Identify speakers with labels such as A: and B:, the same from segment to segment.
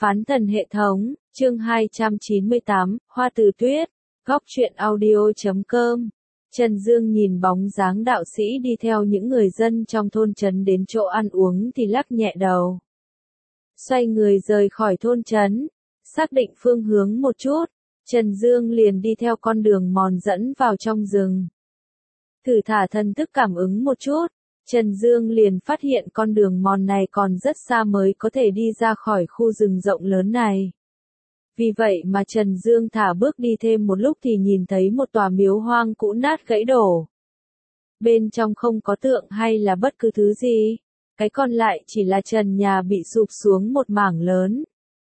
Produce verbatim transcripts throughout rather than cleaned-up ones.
A: Phán thần hệ thống, chương hai trăm chín mươi tám, Hoa Từ Tuyết, góc truyện audio chấm com. Trần Dương nhìn bóng dáng đạo sĩ đi theo những người dân trong thôn trấn đến chỗ ăn uống thì lắc nhẹ đầu. Xoay người rời khỏi thôn trấn, xác định phương hướng một chút, Trần Dương liền đi theo con đường mòn dẫn vào trong rừng. Thử thả thần thức cảm ứng một chút, Trần Dương liền phát hiện con đường mòn này còn rất xa mới có thể đi ra khỏi khu rừng rộng lớn này. Vì vậy mà Trần Dương thả bước đi thêm một lúc thì nhìn thấy một tòa miếu hoang cũ nát gãy đổ. Bên trong không có tượng hay là bất cứ thứ gì, cái còn lại chỉ là trần nhà bị sụp xuống một mảng lớn.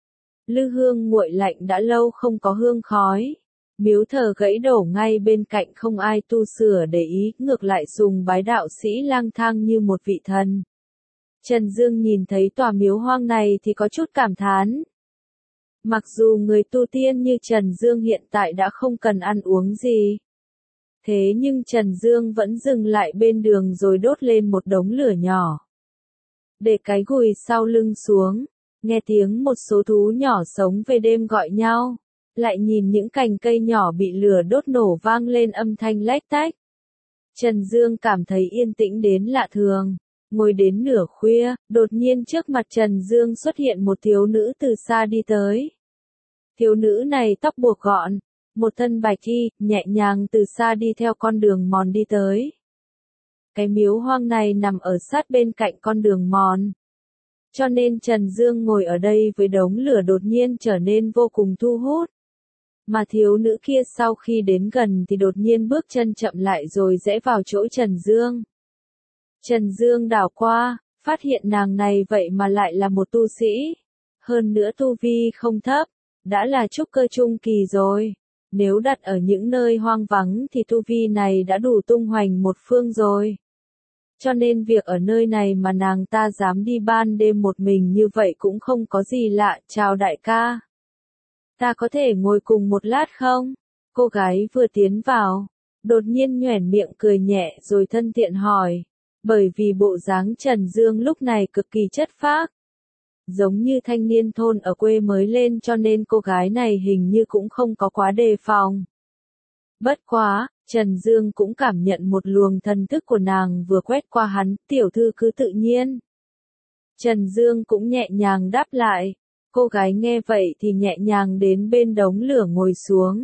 A: Lư hương nguội lạnh đã lâu không có hương khói. Miếu thờ gãy đổ ngay bên cạnh không ai tu sửa để ý, ngược lại sùng bái đạo sĩ lang thang như một vị thần. Trần Dương nhìn thấy tòa miếu hoang này thì có chút cảm thán. Mặc dù người tu tiên như Trần Dương hiện tại đã không cần ăn uống gì. Thế nhưng Trần Dương vẫn dừng lại bên đường rồi đốt lên một đống lửa nhỏ. Để cái gùi sau lưng xuống, nghe tiếng một số thú nhỏ sống về đêm gọi nhau. Lại nhìn những cành cây nhỏ bị lửa đốt nổ vang lên âm thanh lách tách. Trần Dương cảm thấy yên tĩnh đến lạ thường. Ngồi đến nửa khuya, đột nhiên trước mặt Trần Dương xuất hiện một thiếu nữ từ xa đi tới. Thiếu nữ này tóc buộc gọn, một thân bạch y, nhẹ nhàng từ xa đi theo con đường mòn đi tới. Cái miếu hoang này nằm ở sát bên cạnh con đường mòn. Cho nên Trần Dương ngồi ở đây với đống lửa đột nhiên trở nên vô cùng thu hút. Mà thiếu nữ kia sau khi đến gần thì đột nhiên bước chân chậm lại rồi rẽ vào chỗ Trần Dương. Trần Dương đảo qua, phát hiện nàng này vậy mà lại là một tu sĩ. Hơn nữa tu vi không thấp, đã là trúc cơ trung kỳ rồi. Nếu đặt ở những nơi hoang vắng thì tu vi này đã đủ tung hoành một phương rồi. Cho nên việc ở nơi này mà nàng ta dám đi ban đêm một mình như vậy cũng không có gì lạ. Chào đại ca. Ta có thể ngồi cùng một lát không? Cô gái vừa tiến vào, đột nhiên nhoẻn miệng cười nhẹ rồi thân thiện hỏi. Bởi vì bộ dáng Trần Dương lúc này cực kỳ chất phác. Giống như thanh niên thôn ở quê mới lên cho nên cô gái này hình như cũng không có quá đề phòng. Bất quá, Trần Dương cũng cảm nhận một luồng thần thức của nàng vừa quét qua hắn, tiểu thư cứ tự nhiên. Trần Dương cũng nhẹ nhàng đáp lại. Cô gái nghe vậy thì nhẹ nhàng đến bên đống lửa ngồi xuống.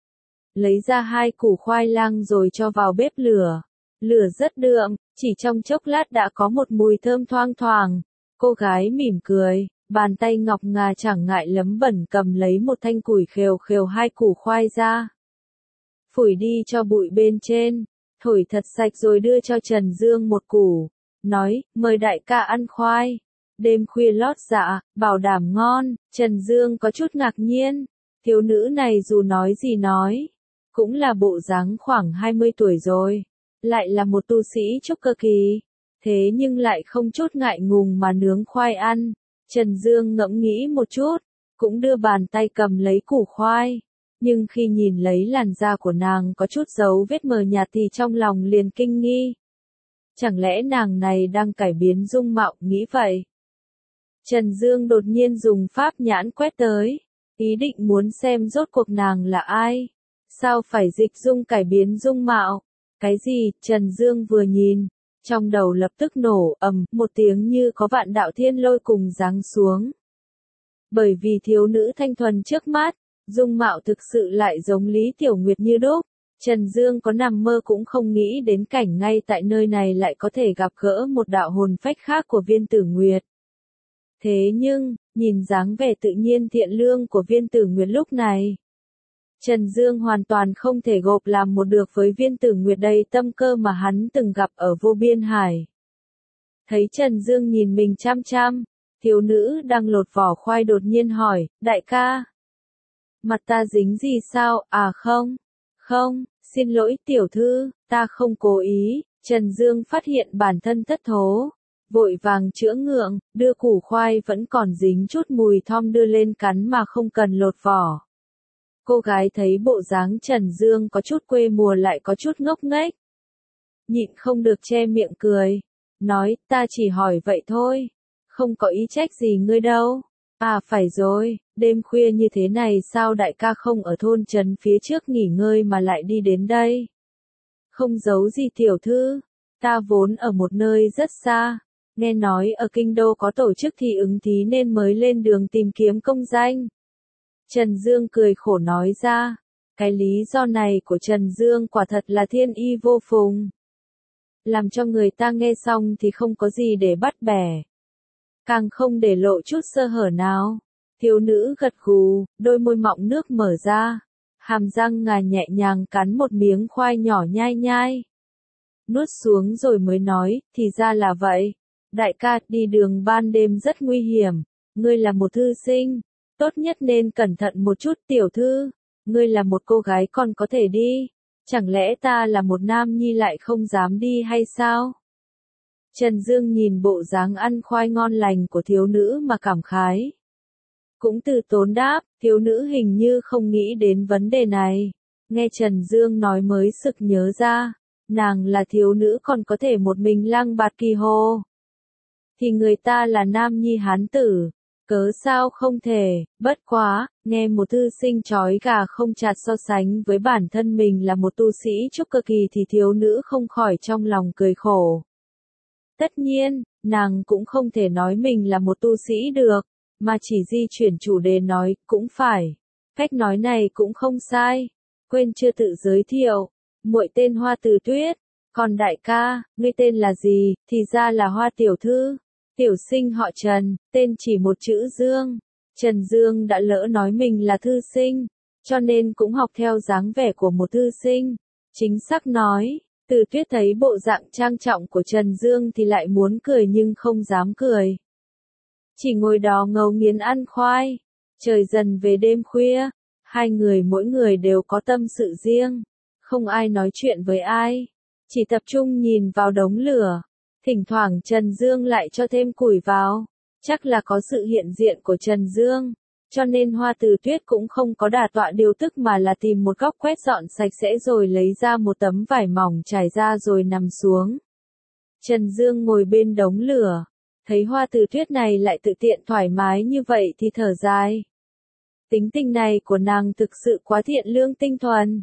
A: Lấy ra hai củ khoai lang rồi cho vào bếp lửa. Lửa rất đượm, chỉ trong chốc lát đã có một mùi thơm thoang thoảng. Cô gái mỉm cười, bàn tay ngọc ngà chẳng ngại lấm bẩn cầm lấy một thanh củi khều khều hai củ khoai ra. Phủi đi cho bụi bên trên, thổi thật sạch rồi đưa cho Trần Dương một củ. Nói, mời đại ca ăn khoai. Đêm khuya lót dạ, bảo đảm ngon. Trần Dương có chút ngạc nhiên. Thiếu nữ này dù nói gì nói, cũng là bộ dáng khoảng hai mươi tuổi rồi. Lại là một tu sĩ trúc cơ kỳ. Thế nhưng lại không chút ngại ngùng mà nướng khoai ăn. Trần Dương ngẫm nghĩ một chút, cũng đưa bàn tay cầm lấy củ khoai. Nhưng khi nhìn lấy làn da của nàng có chút dấu vết mờ nhạt thì trong lòng liền kinh nghi. Chẳng lẽ nàng này đang cải biến dung mạo, nghĩ vậy. Trần Dương đột nhiên dùng pháp nhãn quét tới, ý định muốn xem rốt cuộc nàng là ai. Sao phải dịch dung cải biến dung mạo? Cái gì? Trần Dương vừa nhìn, trong đầu lập tức nổ ầm một tiếng như có vạn đạo thiên lôi cùng giáng xuống. Bởi vì thiếu nữ thanh thuần trước mắt, dung mạo thực sự lại giống Lý Tiểu Nguyệt như đúc. Trần Dương có nằm mơ cũng không nghĩ đến cảnh ngay tại nơi này lại có thể gặp gỡ một đạo hồn phách khác của Viên Tử Nguyệt. Thế nhưng, nhìn dáng vẻ tự nhiên thiện lương của Viên Tử Nguyệt lúc này, Trần Dương hoàn toàn không thể gộp làm một được với Viên Tử Nguyệt đầy tâm cơ mà hắn từng gặp ở Vô Biên Hải. Thấy Trần Dương nhìn mình chăm chăm, thiếu nữ đang lột vỏ khoai đột nhiên hỏi, đại ca, mặt ta dính gì sao? À không, không, xin lỗi tiểu thư, ta không cố ý. Trần Dương phát hiện bản thân thất thố, vội vàng chữa ngượng, đưa củ khoai vẫn còn dính chút mùi thom đưa lên cắn mà không cần lột vỏ. Cô gái thấy bộ dáng Trần Dương có chút quê mùa lại có chút ngốc nghếch. Nhịn không được che miệng cười, nói, ta chỉ hỏi vậy thôi, không có ý trách gì ngươi đâu. À phải rồi, đêm khuya như thế này sao đại ca không ở thôn trấn phía trước nghỉ ngơi mà lại đi đến đây? Không giấu gì tiểu thư, ta vốn ở một nơi rất xa, nghe nói ở kinh đô có tổ chức thi ứng thí nên mới lên đường tìm kiếm công danh. Trần Dương cười khổ nói ra, cái lý do này của Trần Dương quả thật là thiên y vô phùng. Làm cho người ta nghe xong thì không có gì để bắt bẻ. Càng không để lộ chút sơ hở nào. Thiếu nữ gật gù, đôi môi mọng nước mở ra. Hàm răng ngà nhẹ nhàng cắn một miếng khoai nhỏ nhai nhai. Nuốt xuống rồi mới nói, thì ra là vậy. Đại ca, đi đường ban đêm rất nguy hiểm. Ngươi là một thư sinh. Tốt nhất nên cẩn thận một chút tiểu thư. Ngươi là một cô gái còn có thể đi. Chẳng lẽ ta là một nam nhi lại không dám đi hay sao? Trần Dương nhìn bộ dáng ăn khoai ngon lành của thiếu nữ mà cảm khái. Cũng từ tốn đáp, thiếu nữ hình như không nghĩ đến vấn đề này. Nghe Trần Dương nói mới sực nhớ ra, nàng là thiếu nữ còn có thể một mình lang bạt kỳ hồ. Thì người ta là nam nhi hán tử, cớ sao không thể, bất quá, nghe một thư sinh chói gà không chặt so sánh với bản thân mình là một tu sĩ trúc cơ kỳ thì thiếu nữ không khỏi trong lòng cười khổ. Tất nhiên, nàng cũng không thể nói mình là một tu sĩ được, mà chỉ di chuyển chủ đề nói, cũng phải. Cách nói này cũng không sai. Quên chưa tự giới thiệu, muội tên Hoa Từ Tuyết, còn đại ca, ngươi tên là gì, thì ra là Hoa tiểu thư. Tiểu sinh họ Trần, tên chỉ một chữ Dương. Trần Dương đã lỡ nói mình là thư sinh, cho nên cũng học theo dáng vẻ của một thư sinh. Chính xác nói, Từ Tuyết thấy bộ dạng trang trọng của Trần Dương thì lại muốn cười nhưng không dám cười. Chỉ ngồi đó ngấu nghiến ăn khoai. Trời dần về đêm khuya, hai người mỗi người đều có tâm sự riêng. Không ai nói chuyện với ai, chỉ tập trung nhìn vào đống lửa. Thỉnh thoảng Trần Dương lại cho thêm củi vào. Chắc là có sự hiện diện của Trần Dương, cho nên Hoa Từ Tuyết cũng không có đả tọa điều tức mà là tìm một góc quét dọn sạch sẽ rồi lấy ra một tấm vải mỏng trải ra rồi nằm xuống. Trần Dương ngồi bên đống lửa, thấy Hoa Từ Tuyết này lại tự tiện thoải mái như vậy thì thở dài. Tính tình này của nàng thực sự quá thiện lương tinh thuần.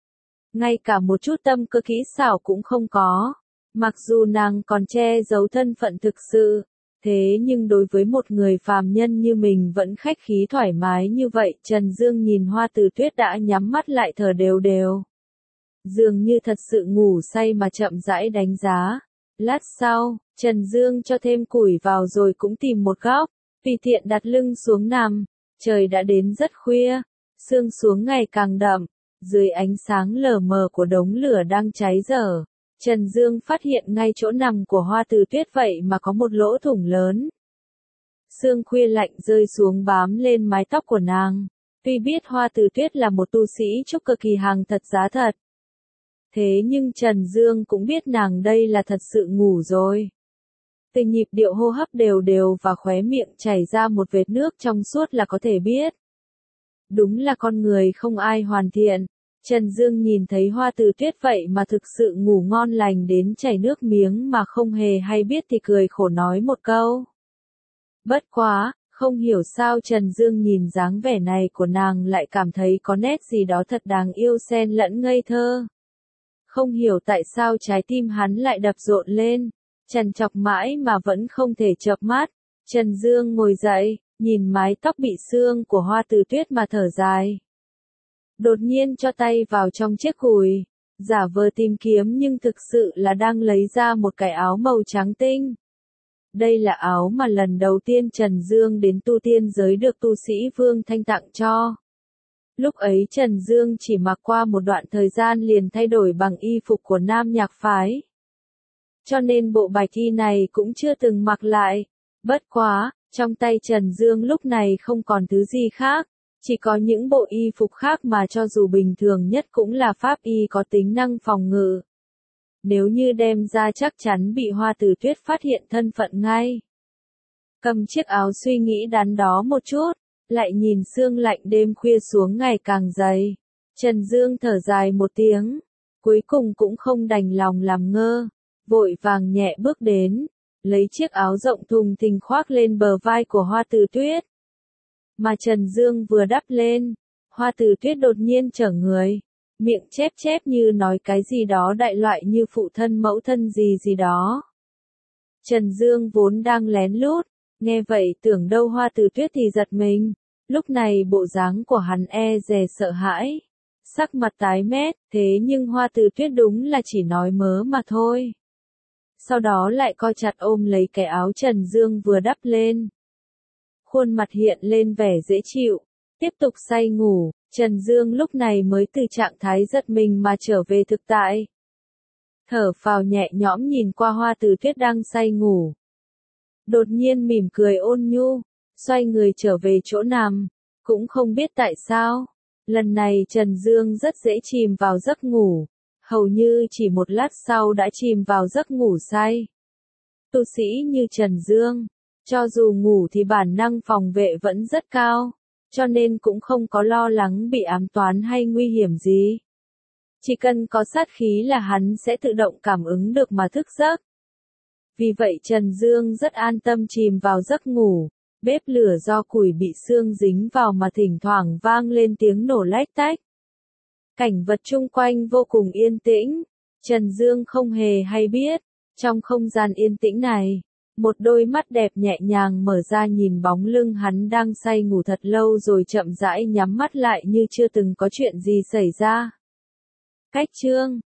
A: Ngay cả một chút tâm cơ kỹ xảo cũng không có. Mặc dù nàng còn che giấu thân phận thực sự, thế nhưng đối với một người phàm nhân như mình vẫn khách khí thoải mái như vậy. Trần Dương nhìn Hoa Từ Tuyết đã nhắm mắt lại thở đều đều. Dường như thật sự ngủ say mà chậm rãi đánh giá. Lát sau, Trần Dương cho thêm củi vào rồi cũng tìm một góc, tùy tiện đặt lưng xuống nằm. Trời đã đến rất khuya, sương xuống ngày càng đậm, dưới ánh sáng lờ mờ của đống lửa đang cháy dở. Trần Dương phát hiện ngay chỗ nằm của Hoa Từ Tuyết vậy mà có một lỗ thủng lớn. Sương khuya lạnh rơi xuống bám lên mái tóc của nàng. Tuy biết Hoa Từ Tuyết là một tu sĩ trúc cơ kỳ hàng thật giá thật. Thế nhưng Trần Dương cũng biết nàng đây là thật sự ngủ rồi. Từ nhịp điệu hô hấp đều đều và khóe miệng chảy ra một vệt nước trong suốt là có thể biết. Đúng là con người không ai hoàn thiện. Trần Dương nhìn thấy Hoa Từ Tuyết vậy mà thực sự ngủ ngon lành đến chảy nước miếng mà không hề hay biết thì cười khổ nói một câu. Bất quá, không hiểu sao Trần Dương nhìn dáng vẻ này của nàng lại cảm thấy có nét gì đó thật đáng yêu xen lẫn ngây thơ. Không hiểu tại sao trái tim hắn lại đập rộn lên, trằn trọc mãi mà vẫn không thể chợp mắt. Trần Dương ngồi dậy, nhìn mái tóc bị sương của Hoa Từ Tuyết mà thở dài. Đột nhiên cho tay vào trong chiếc gùi, giả vờ tìm kiếm nhưng thực sự là đang lấy ra một cái áo màu trắng tinh. Đây là áo mà lần đầu tiên Trần Dương đến tu tiên giới được tu sĩ Vương Thanh tặng cho. Lúc ấy Trần Dương chỉ mặc qua một đoạn thời gian liền thay đổi bằng y phục của nam nhạc phái. Cho nên bộ bạch y này cũng chưa từng mặc lại. Bất quá, trong tay Trần Dương lúc này không còn thứ gì khác. Chỉ có những bộ y phục khác mà cho dù bình thường nhất cũng là pháp y có tính năng phòng ngự. Nếu như đem ra chắc chắn bị Hoa Từ Tuyết phát hiện thân phận ngay. Cầm chiếc áo suy nghĩ đắn đo một chút, lại nhìn sương lạnh đêm khuya xuống ngày càng dày. Trần Dương thở dài một tiếng, cuối cùng cũng không đành lòng làm ngơ, vội vàng nhẹ bước đến, lấy chiếc áo rộng thùng thình khoác lên bờ vai của Hoa Từ Tuyết. Mà Trần Dương vừa đắp lên, Hoa Tử Tuyết đột nhiên trở người, miệng chép chép như nói cái gì đó đại loại như phụ thân mẫu thân gì gì đó. Trần Dương vốn đang lén lút, nghe vậy tưởng đâu Hoa Tử Tuyết thì giật mình, lúc này bộ dáng của hắn e dè sợ hãi, sắc mặt tái mét, thế nhưng Hoa Tử Tuyết đúng là chỉ nói mớ mà thôi. Sau đó lại co chặt ôm lấy cái áo Trần Dương vừa đắp lên. Khuôn mặt hiện lên vẻ dễ chịu, tiếp tục say ngủ, Trần Dương lúc này mới từ trạng thái giật mình mà trở về thực tại. Thở phào nhẹ nhõm nhìn qua Hoa Tử Tuyết đang say ngủ. Đột nhiên mỉm cười ôn nhu, xoay người trở về chỗ nằm, cũng không biết tại sao. Lần này Trần Dương rất dễ chìm vào giấc ngủ, hầu như chỉ một lát sau đã chìm vào giấc ngủ say. Tu sĩ như Trần Dương, cho dù ngủ thì bản năng phòng vệ vẫn rất cao, cho nên cũng không có lo lắng bị ám toán hay nguy hiểm gì. Chỉ cần có sát khí là hắn sẽ tự động cảm ứng được mà thức giấc. Vì vậy Trần Dương rất an tâm chìm vào giấc ngủ, bếp lửa do củi bị xương dính vào mà thỉnh thoảng vang lên tiếng nổ lách tách. Cảnh vật chung quanh vô cùng yên tĩnh, Trần Dương không hề hay biết, trong không gian yên tĩnh này, một đôi mắt đẹp nhẹ nhàng mở ra nhìn bóng lưng hắn đang say ngủ thật lâu rồi chậm rãi nhắm mắt lại như chưa từng có chuyện gì xảy ra. Cách chương